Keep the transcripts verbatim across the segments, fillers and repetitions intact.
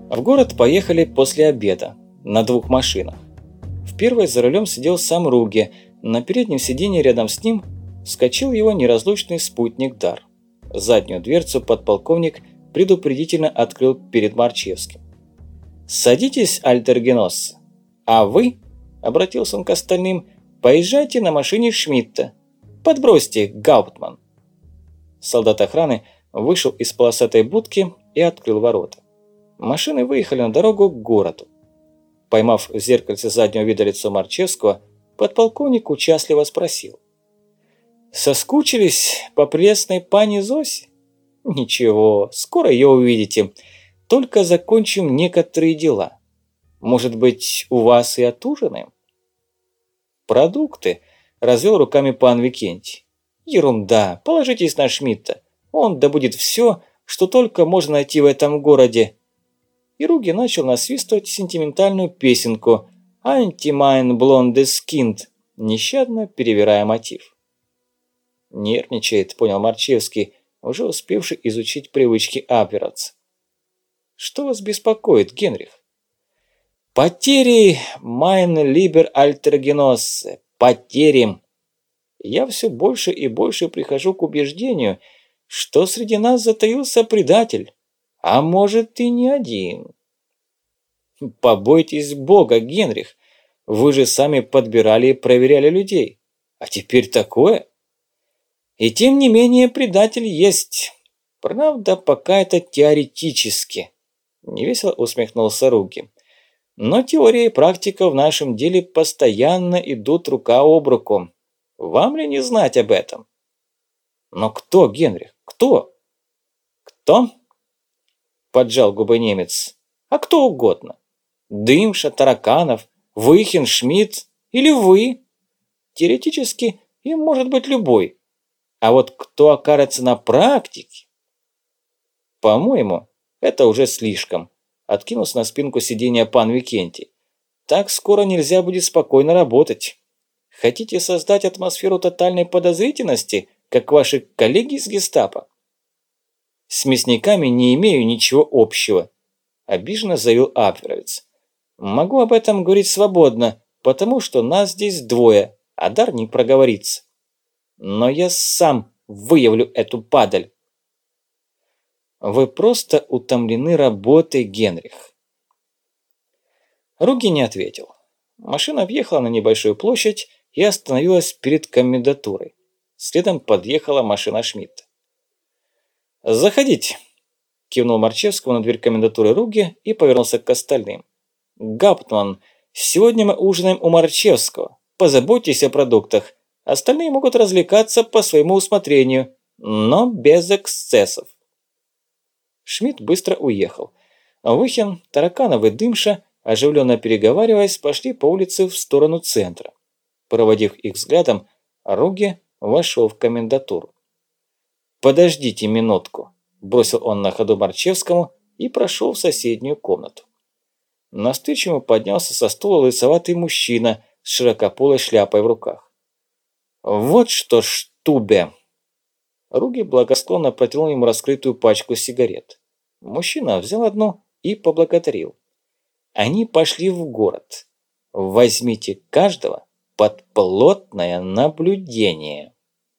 В город поехали после обеда на двух машинах. В первой за рулем сидел сам Руги, на переднем сиденье рядом с ним вскочил его неразлучный спутник Дар. Заднюю дверцу подполковник предупредительно открыл перед Марчевским. «Садитесь, альтергеносцы, а вы, — обратился он к остальным, — поезжайте на машине Шмидта. Подбросьте, Гауптман». Солдат охраны вышел из полосатой будки и открыл ворота. Машины выехали на дорогу к городу. Поймав в зеркальце заднего вида лицо Марчевского, подполковник участливо спросил: «Соскучились по прелестной пани Зосе? Ничего, скоро ее увидите. Только закончим некоторые дела. Может быть, у вас и отужинаем?» «Продукты», – развел руками пан Викентий. «Ерунда, положитесь на Шмидта. Он добудет все, что только можно найти в этом городе». И Руги начал насвистывать сентиментальную песенку «Антимайн блондес кинд», нещадно перевирая мотив. «Нервничает», – понял Марчевский, уже успевший изучить привычки абверовца. «Что вас беспокоит, Генрих?» «Потери, майн либер альтергеноссе, потери. Я все больше и больше прихожу к убеждению, что среди нас затаился предатель, а может и не один». «Побойтесь Бога, Генрих, вы же сами подбирали и проверяли людей, а теперь такое?» «И тем не менее предатель есть, правда, пока это теоретически», – невесело усмехнулся Руги. «Но теория и практика в нашем деле постоянно идут рука об руку. Вам ли не знать об этом?» «Но кто, Генрих, кто?» «Кто?» – поджал губы немец. «А кто угодно. Дымша, Тараканов, Выхин, Шмидт или вы. Теоретически им может быть любой. А вот кто окажется на практике?» «По-моему, это уже слишком», – откинулся на спинку сиденья пан Викентий. «Так скоро нельзя будет спокойно работать. Хотите создать атмосферу тотальной подозрительности, как ваши коллеги из гестапо?» «С мясниками не имею ничего общего», – обиженно заявил абверовец. «Могу об этом говорить свободно, потому что нас здесь двое, а Дар не проговорится. Но я сам выявлю эту падаль». «Вы просто утомлены работой, Генрих». Руги не ответил. Машина въехала на небольшую площадь и остановилась перед комендатурой. Следом подъехала машина Шмидта. «Заходите», – кивнул Марчевскому на дверь комендатуры Руги и повернулся к остальным. «Гауптман, сегодня мы ужинаем у Марчевского. Позаботьтесь о продуктах. Остальные могут развлекаться по своему усмотрению, но без эксцессов». Шмидт быстро уехал. Выхин, Тараканов и Дымша, оживленно переговариваясь, пошли по улице в сторону центра. Проводив их взглядом, Руги вошел в комендатуру. «Подождите минутку», – бросил он на ходу Марчевскому и прошел в соседнюю комнату. Навстречу ему поднялся со стула лысоватый мужчина с широкополой шляпой в руках. «Вот что, Штубе!» Руги благосклонно протянул ему раскрытую пачку сигарет. Мужчина взял одну и поблагодарил. Они пошли в город. Возьмите каждого под плотное наблюдение.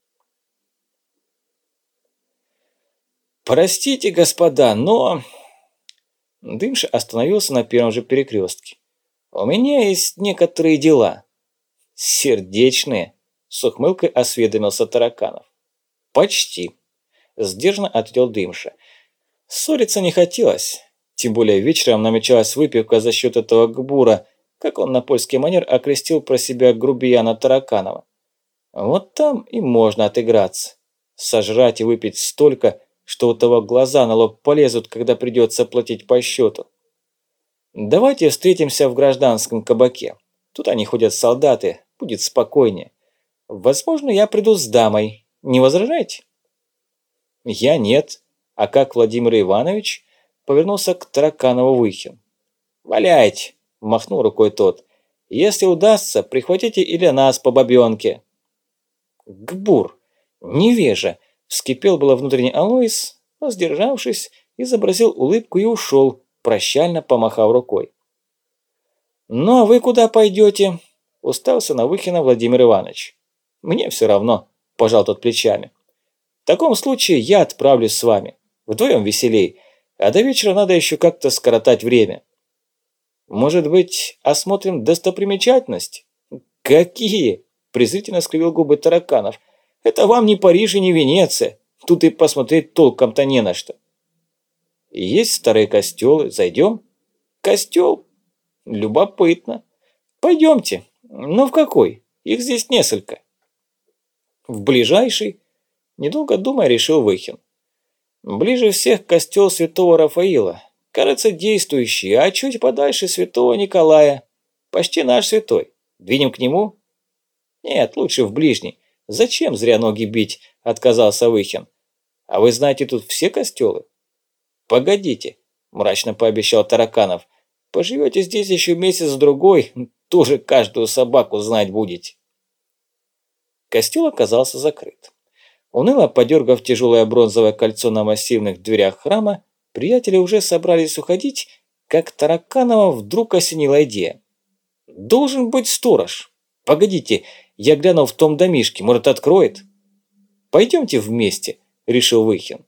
«Простите, господа, но...» Дымша остановился на первом же перекрестке. «У меня есть некоторые дела». «Сердечные?» – с ухмылкой осведомился Тараканов. «Почти», – сдержанно ответил Дымша. Ссориться не хотелось, тем более вечером намечалась выпивка за счет этого гбура, как он на польский манер окрестил про себя грубияна Тараканова. Вот там и можно отыграться, сожрать и выпить столько, что у того глаза на лоб полезут, когда придется платить по счету. «Давайте встретимся в гражданском кабаке. Тут они ходят солдаты, будет спокойнее. Возможно, я приду с дамой. Не возражаете?» «Я нет. А как Владимир Иванович?» – повернулся к Тараканову Выхин. «Валяйте!» – махнул рукой тот. «Если удастся, прихватите и для нас по бабёнке». «Гбур! Невежа!» – вскипел было внутренний Алоис, но, сдержавшись, изобразил улыбку и ушел, прощально помахав рукой. «Ну а вы куда пойдете?» – уставился на Выхина Владимир Иванович. «Мне все равно», – пожал тот плечами. «В таком случае я отправлюсь с вами. Вдвоем веселей, а до вечера надо еще как-то скоротать время». «Может быть, осмотрим достопримечательности?» «Какие?» – презрительно скривил губы Тараканов. «Это вам не Париж и не Венеция. Тут и посмотреть толком-то не на что». «Есть старые костелы. Зайдем?» «Костел? Любопытно. Пойдемте. Но в какой? Их здесь несколько». «В ближайший?» – недолго думая, решил Выхин. «Ближе всех костел святого Рафаила. Кажется, действующий, а чуть подальше святого Николая. Почти наш святой. Двинем к нему?» «Нет, лучше в ближний. Зачем зря ноги бить?» – отказался Выхин. «А вы знаете тут все костелы?» «Погодите», – мрачно пообещал Тараканов. «Поживете здесь еще месяц-другой, тоже каждую собаку знать будете». Костел оказался закрыт. Уныло подергав тяжелое бронзовое кольцо на массивных дверях храма, приятели уже собрались уходить, как Тараканова вдруг осенила идея. «Должен быть сторож. Погодите, я гляну в том домишке, может, откроет?» «Пойдемте вместе», – решил Выхин.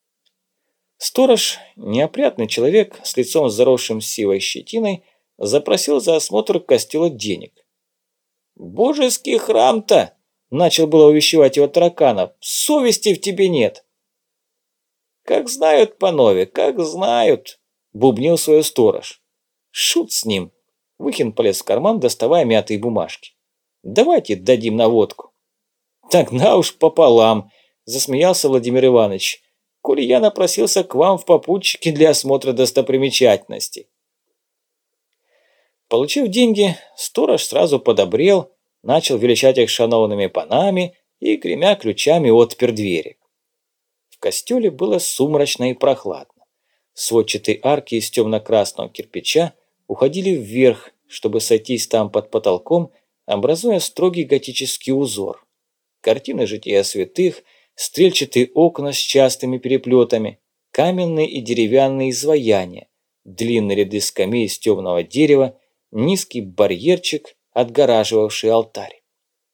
Сторож, неопрятный человек с лицом заросшим сивой щетиной, запросил за осмотр костела денег. «Божеский храм-то!» – начал было увещевать его Тараканов. «Совести в тебе нет!» «Как знают, панове, как знают!» – бубнил свой сторож. «Шут с ним!» – Выхин полез в карман, доставая мятые бумажки. «Давайте дадим на водку». «Тогда уж пополам!» – засмеялся Владимир Иванович. «Коли я напросился к вам в попутчике для осмотра достопримечательностей». Получив деньги, сторож сразу подобрел, начал величать их шановными панами и, гремя ключами, отпер двери. В костеле было сумрачно и прохладно. Сводчатые арки из темно-красного кирпича уходили вверх, чтобы сойтись там под потолком, образуя строгий готический узор. Картины жития святых, стрельчатые окна с частыми переплетами, каменные и деревянные изваяния, длинные ряды скамей из темного дерева, низкий барьерчик, отгораживавший алтарь.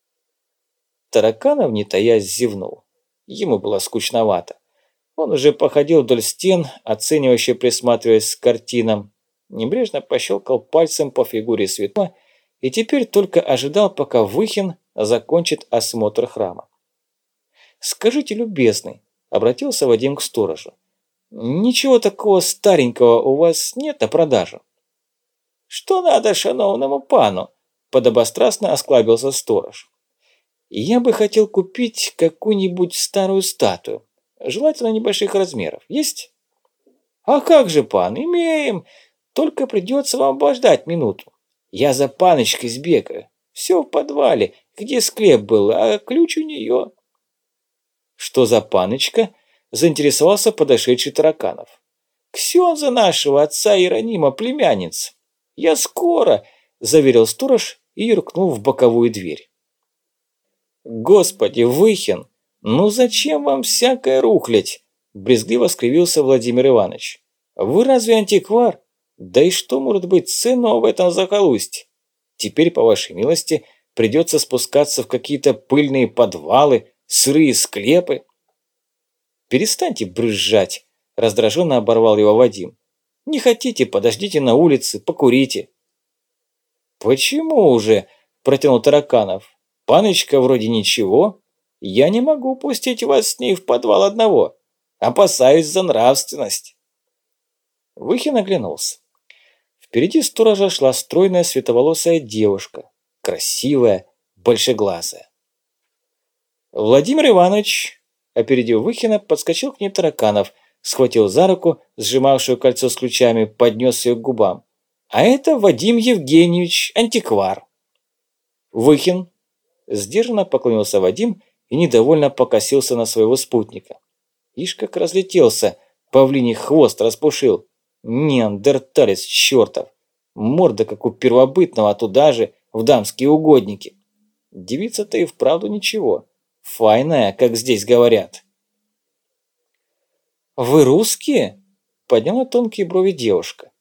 Тараканов, не таясь, зевнул. Ему было скучновато. Он уже походил вдоль стен, оценивающе присматриваясь к картинам, небрежно пощелкал пальцем по фигуре святого и теперь только ожидал, пока Выхин закончит осмотр храма. «Скажите, любезный», – обратился Вадим к сторожу, – «ничего такого старенького у вас нет на продажу?» «Что надо шановному пану?» – подобострастно осклабился сторож. «Я бы хотел купить какую-нибудь старую статую, желательно небольших размеров. Есть?» «А как же, пан, имеем, только придется вам обождать минуту. Я за паночкой сбегаю, все в подвале, где склеп был, а ключ у нее». «Что за паночка?» – заинтересовался подошедший Тараканов. «Ксенза нашего отца Иеронима племянница. Я скоро», – заверил сторож и юркнул в боковую дверь. «Господи, Выхин, ну зачем вам всякая рухлядь?» – брезгливо скривился Владимир Иванович. «Вы разве антиквар? Да и что может быть ценного в этом захолустье? Теперь, по вашей милости, придется спускаться в какие-то пыльные подвалы, сырые склепы». «Перестаньте брызжать», – раздраженно оборвал его Вадим. «Не хотите, подождите на улице, покурите». «Почему уже?» – протянул Тараканов. «Паночка вроде ничего. Я не могу пустить вас с ней в подвал одного. Опасаюсь за нравственность». Выхин оглянулся. Впереди сторожа шла стройная светловолосая девушка, красивая, большеглазая. Владимир Иванович, опередив Выхина, подскочил к ней Тараканов, схватил за руку, сжимавшую кольцо с ключами, поднес ее к губам. «А это Вадим Евгеньевич, антиквар». «Выхин», – сдержанно поклонился Вадим и недовольно покосился на своего спутника. Ишь как разлетелся, павлиний хвост распушил. Неандерталец чертов. Морда как у первобытного, туда же, в дамские угодники. Девица-то и вправду ничего. Файная, как здесь говорят. «Вы русские?» – подняла тонкие брови девушка.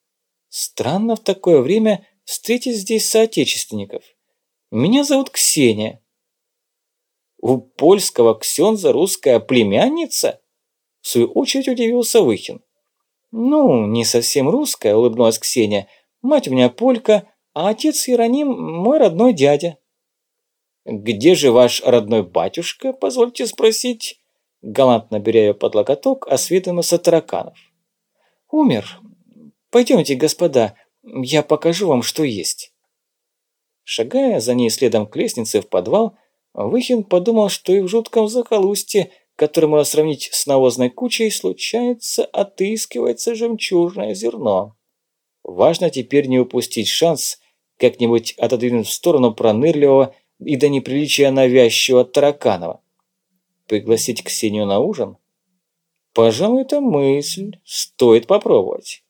Странно в такое время встретить здесь соотечественников. Меня зовут Ксения. У польского ксенза русская племянница? В свою очередь удивился Выхин. Ну, не совсем русская, улыбнулась Ксения. Мать у меня полька, а отец Иероним мой родной дядя. Где же ваш родной батюшка, позвольте спросить? Галантно беря ее под локоток, осведомился Тараканов. Умер. Пойдемте, господа, я покажу вам, что есть. Шагая за ней следом к лестнице в подвал, Выхин подумал, что и в жутком захолустье, которое можно сравнить с навозной кучей, случается, отыскивается жемчужное зерно. Важно теперь не упустить шанс как-нибудь отодвинуть в сторону пронырливого и до неприличия навязчивого Тараканова. Пригласить Ксению на ужин? Пожалуй, это мысль, стоит попробовать.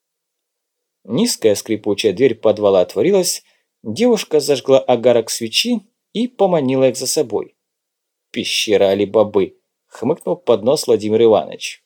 Низкая скрипучая дверь подвала отворилась, девушка зажгла огарок свечи и поманила их за собой. «Пещера Али-Бабы», — хмыкнул под нос Владимир Иванович.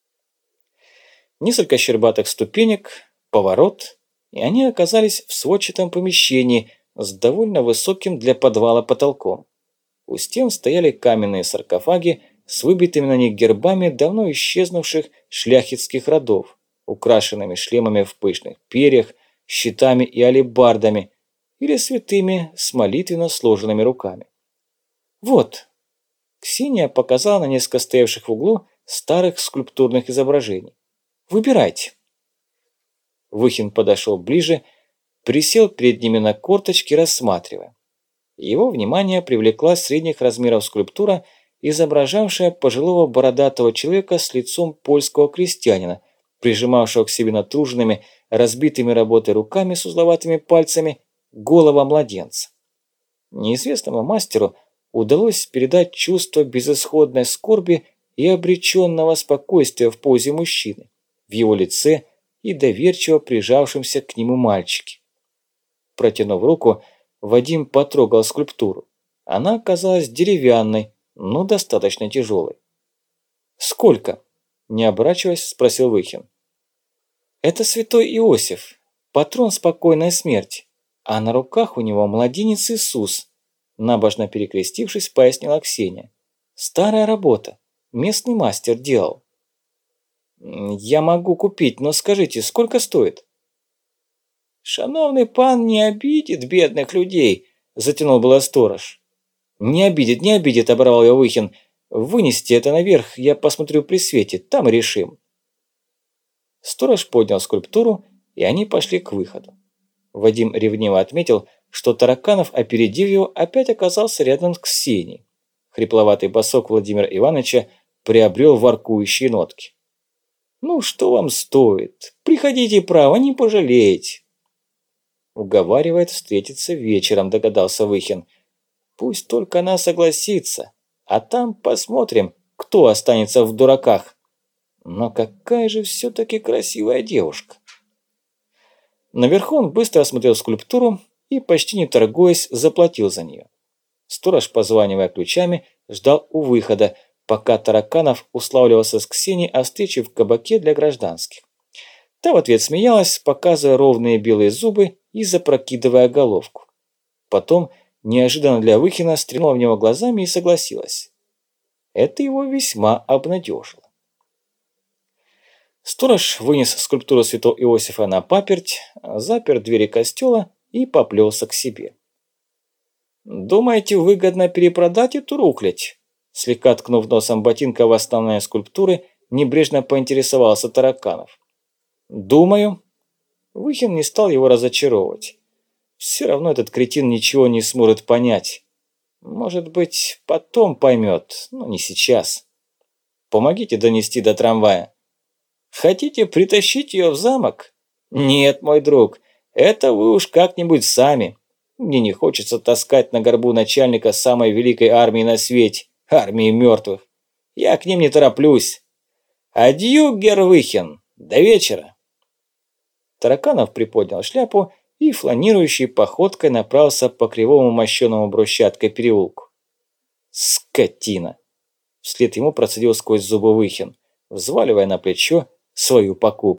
Несколько щербатых ступенек, поворот, и они оказались в сводчатом помещении с довольно высоким для подвала потолком. У стен стояли каменные саркофаги с выбитыми на них гербами давно исчезнувших шляхетских родов, украшенными шлемами в пышных перьях, щитами и алебардами, или святыми с молитвенно сложенными руками. Вот. Ксения показала на несколько стоявших в углу старых скульптурных изображений. Выбирайте. Выхин подошел ближе, присел перед ними на корточки, рассматривая. Его внимание привлекла средних размеров скульптура, изображавшая пожилого бородатого человека с лицом польского крестьянина, прижимавшего к себе натруженными, разбитыми работой руками с узловатыми пальцами голова младенца. Неизвестному мастеру удалось передать чувство безысходной скорби и обреченного спокойствия в позе мужчины, в его лице и доверчиво прижавшемся к нему мальчике. Протянув руку, Вадим потрогал скульптуру. Она оказалась деревянной, но достаточно тяжелой. «Сколько?» – не оборачиваясь, спросил Выхин. «Это святой Иосиф, патрон спокойной смерти. А на руках у него младенец Иисус», – набожно перекрестившись, пояснила Ксения. «Старая работа. Местный мастер делал». «Я могу купить, но скажите, сколько стоит?» «Шановный пан не обидит бедных людей», – затянул было сторож. «Не обидит, не обидит», – оборвал его Выхин. «Вынесите это наверх, я посмотрю при свете, там и решим». Сторож поднял скульптуру, и они пошли к выходу. Вадим ревниво отметил, что Тараканов, опередив его, опять оказался рядом с Ксенией. Хрипловатый босок Владимира Ивановича приобрел воркующие нотки. «Ну, что вам стоит? Приходите, право, не пожалеете». Уговаривает встретиться вечером, догадался Выхин. Пусть только она согласится, а там посмотрим, кто останется в дураках. Но какая же все-таки красивая девушка. Наверху он быстро осмотрел скульптуру и, почти не торгуясь, заплатил за нее. Сторож, позванивая ключами, ждал у выхода, пока Тараканов уславливался с Ксенией о встрече в кабаке для гражданских. Та в ответ смеялась, показывая ровные белые зубы и запрокидывая головку. Потом, неожиданно для Выхина, стрельнула в него глазами и согласилась. Это его весьма обнадежило. Сторож вынес скульптуру святого Иосифа на паперть, запер двери костела и поплелся к себе. «Думаете, выгодно перепродать эту рухлядь?» Слегка ткнув носом ботинка в основные скульптуры, небрежно поинтересовался Тараканов. «Думаю». Выхин не стал его разочаровывать. Все равно этот кретин ничего не сможет понять. Может быть, потом поймет, но не сейчас. Помогите донести до трамвая. Хотите притащить ее в замок? Нет, мой друг, это вы уж как-нибудь сами. Мне не хочется таскать на горбу начальника самой великой армии на свете, армии мертвых. Я к ним не тороплюсь. Адью, герр Выхин, до вечера. Тараканов приподнял шляпу и фланирующей походкой направился по кривому мощеному брусчаткой переулку. Скотина! Вслед ему процедил сквозь зубы Выхин, взваливая на плечо свою покупку.